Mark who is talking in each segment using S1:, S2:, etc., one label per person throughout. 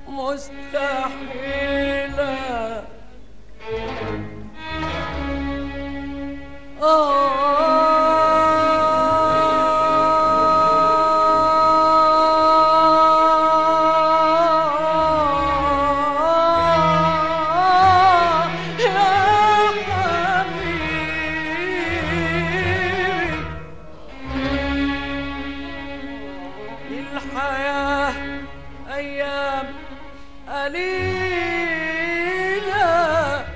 S1: مستحيلة. الحياة أيام قليلة.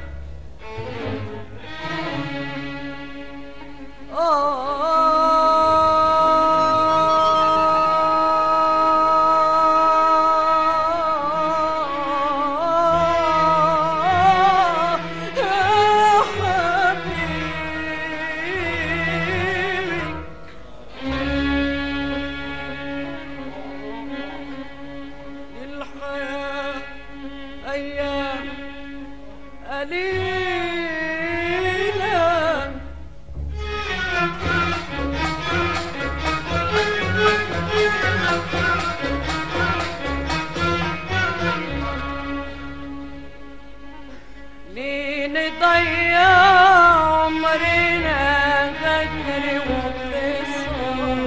S1: يا حبيبي الحياة أيام قليلة. ليه نضيع عمرنا غدر وخصام؟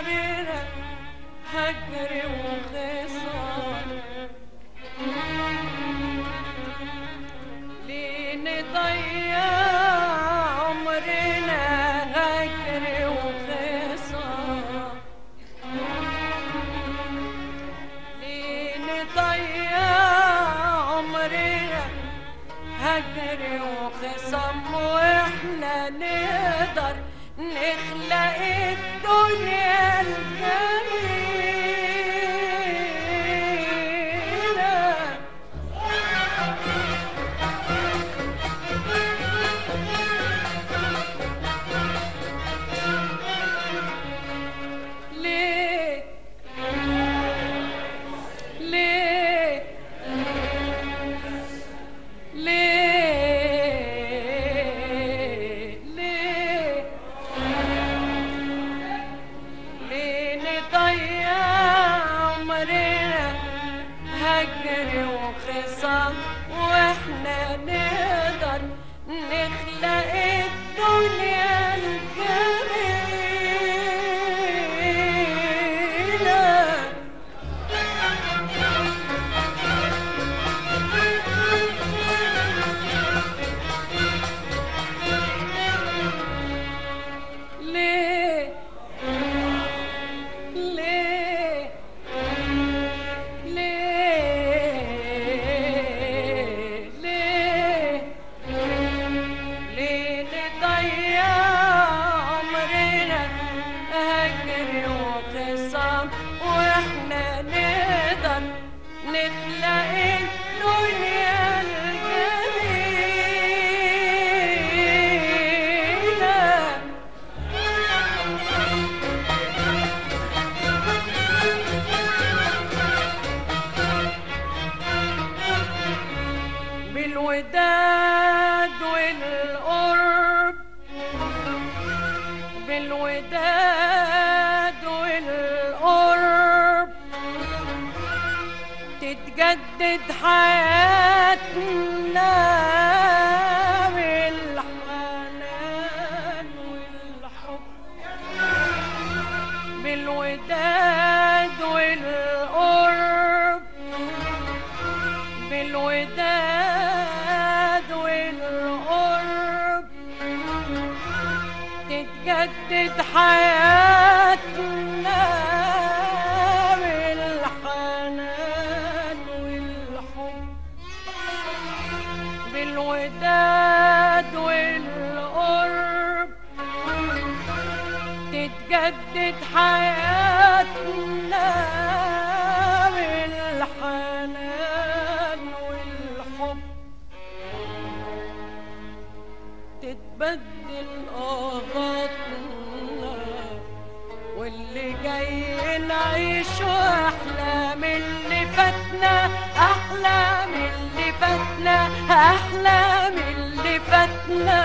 S1: عمرنا هجر وخصام، ليه نضيع عمرنا هجر وخصام، ليه نضيع عمرنا هجر وخصام، واحنا نقدر نخلق الدنيا الجميلة. ليه ليه ليه ليه نضيع عمرنا هجر وخصام، واحنا نقدر نخلق الدنيا الجميلة. ليه ليه ليه ليه ليه نضيع عمرنا هجر وخصام، واحنا نقدر نخلق الدنيا الجميلة. بالوداد والقرب، بالوداد والقرب تتجدد حياتنا، بالحنان والحب، بالوداد والقرب، بالوداد والقرب تتجدد حياتنا، بالحنان والحب، بالوداد والقرب تتجدد حياتنا، بالحنان والحب تتبدل آهاتنا، واللي جاي نعيشه أحلى من اللي فاتنا، أحلى من اللي فاتنا، أحلى من اللي فاتنا.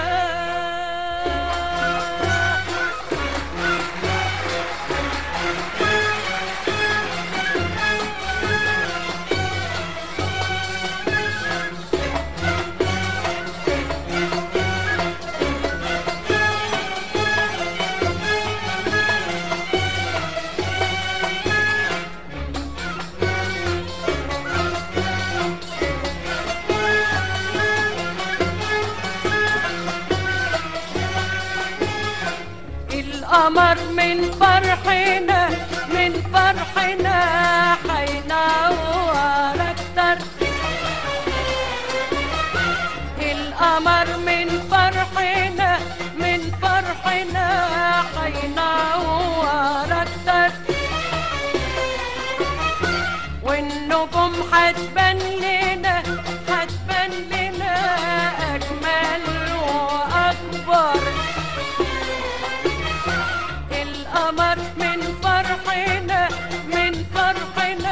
S1: القمر من فرحنا، من فرحنا حينور أكتر، القمر من فرحنا، من فرحنا حينور أكتر، والنجوم حتبان لنا، حتبان لنا أجمل وأكبر. القمر من فرحنا، من فرحنا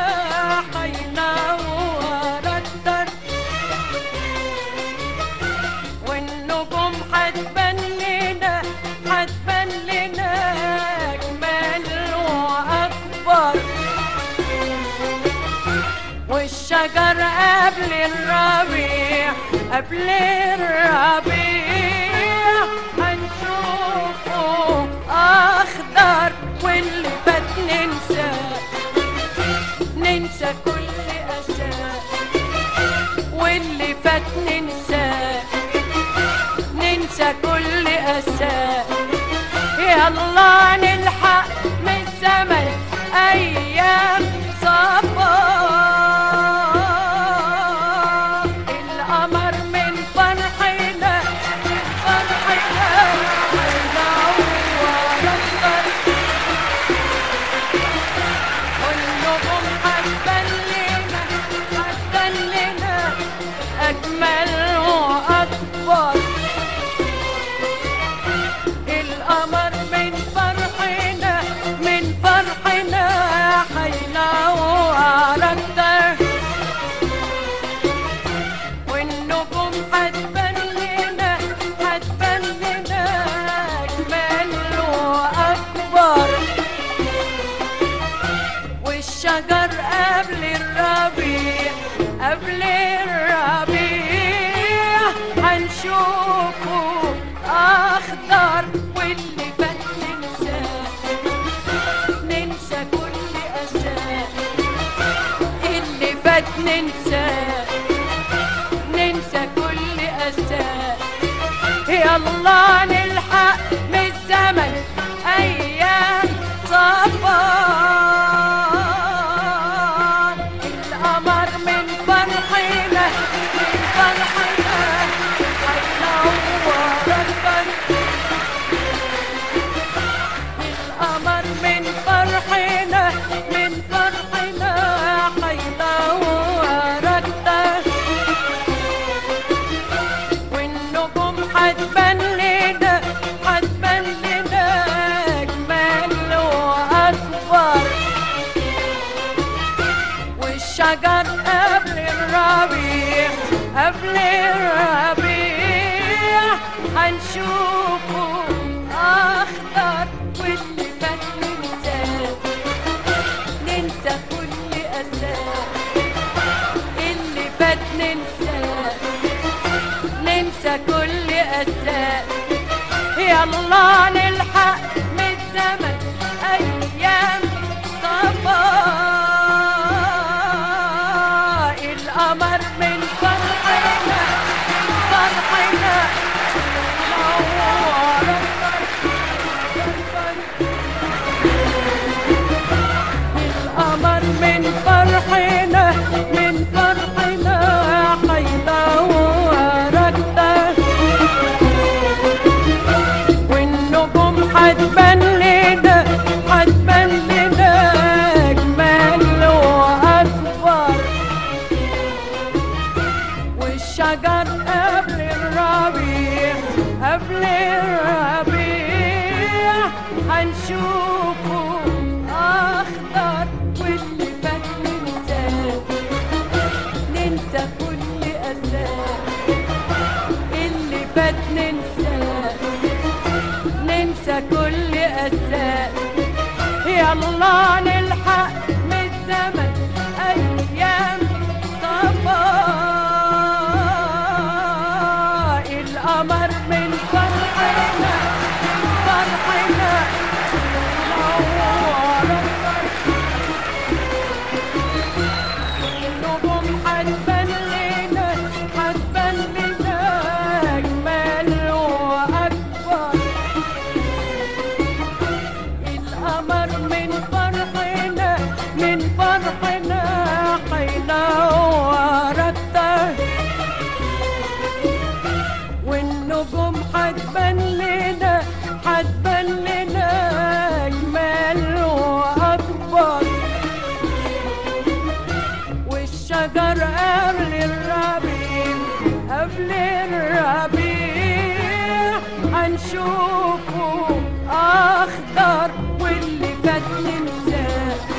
S1: حينور أكتر، والنجوم حتبان لنا، حتبان لنا أجمل وأكبر. والشجر قبل الربيع، قبل الربيع هنشوفه أخضر، واللي فات ننسى، ننسى كل أسى، واللي فات ننسى، ننسى كل أسى. يلا نلحق من الزمن أيام صفا، القمر من فرحنا، من فرحنا منور أكتر، والنجوم هتبان لنا، هتبان لنا أجمل وأكبر. القمر من فرحنا، من فرحنا هينور أكتر، والنجوم هتبان لنا، هتبان لنا أجمل وأكبر. والشجر قبل الربيع، قبل الربيع هنشوفه أخضر، واللي فات ننسى، ننسى كل أسى، اللي فات ننسى، ننسى كل أسى. يلا نلحق من الزمن أيام صفا، القمر من فرحنا، من فرحنا هينور أكتر، القمر من فرحنا، من فرحنا هينور أكتر، والنجوم هتبان لنا، هتبان لنا أجمل وأكبر. والشجر قبل الربيع، قبل الربيع هنشوفه أخضر، واللي فات ننسى، ننسى كل أسى، اللي فات ننسى، ننسى كل أسى. يلا نلحق من الزمن أيام صفا، القمر من فرحنا، فرحنا منور أكتر، القمر من فرحنا، من فرحنا هينور أكتر، والنجوم هتبان لنا، هتبان لنا أجمل وأكبر. والشجر قبل الربيع، قبل الربيع هنشوفه أخضر، واللي فات ننسى، ننسى كل أسى، اللي فات ننسى، ننسى كل أسى. يلا نلحق من الزمن أيام صفا، القمر من فرحنا، فرحنا منور أكتر، النجوم هتبان لنا، هتبان لنا أجمل وأكبر. القمر من فرحنا، من فرحنا هينور أكتر، والنجوم هتبان لنا، هتبان لنا أجمل وأكبر. والشجر قبل الربيع، قبل الربيع هنشوفه أخضر، واللي فات ننسى،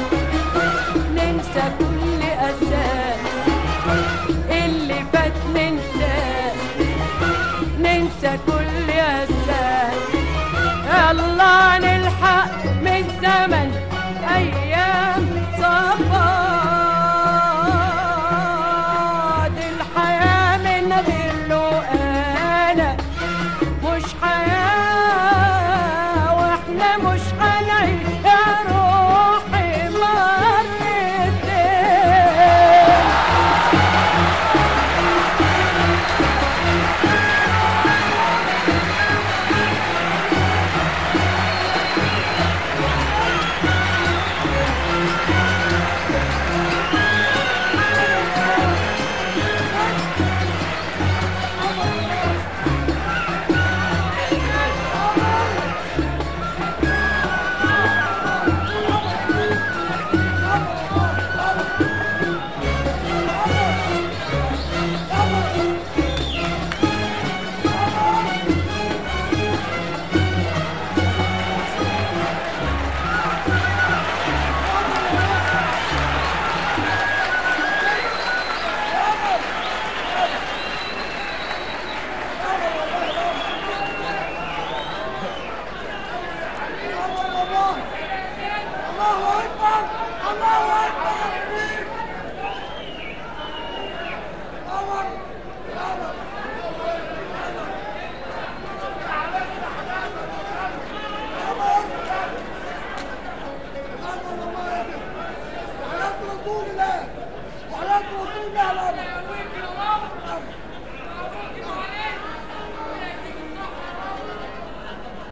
S1: ننسى كل أسى، اللي فات ننسى، ننسى كل أسى. يلا نلحق من الزمن أيام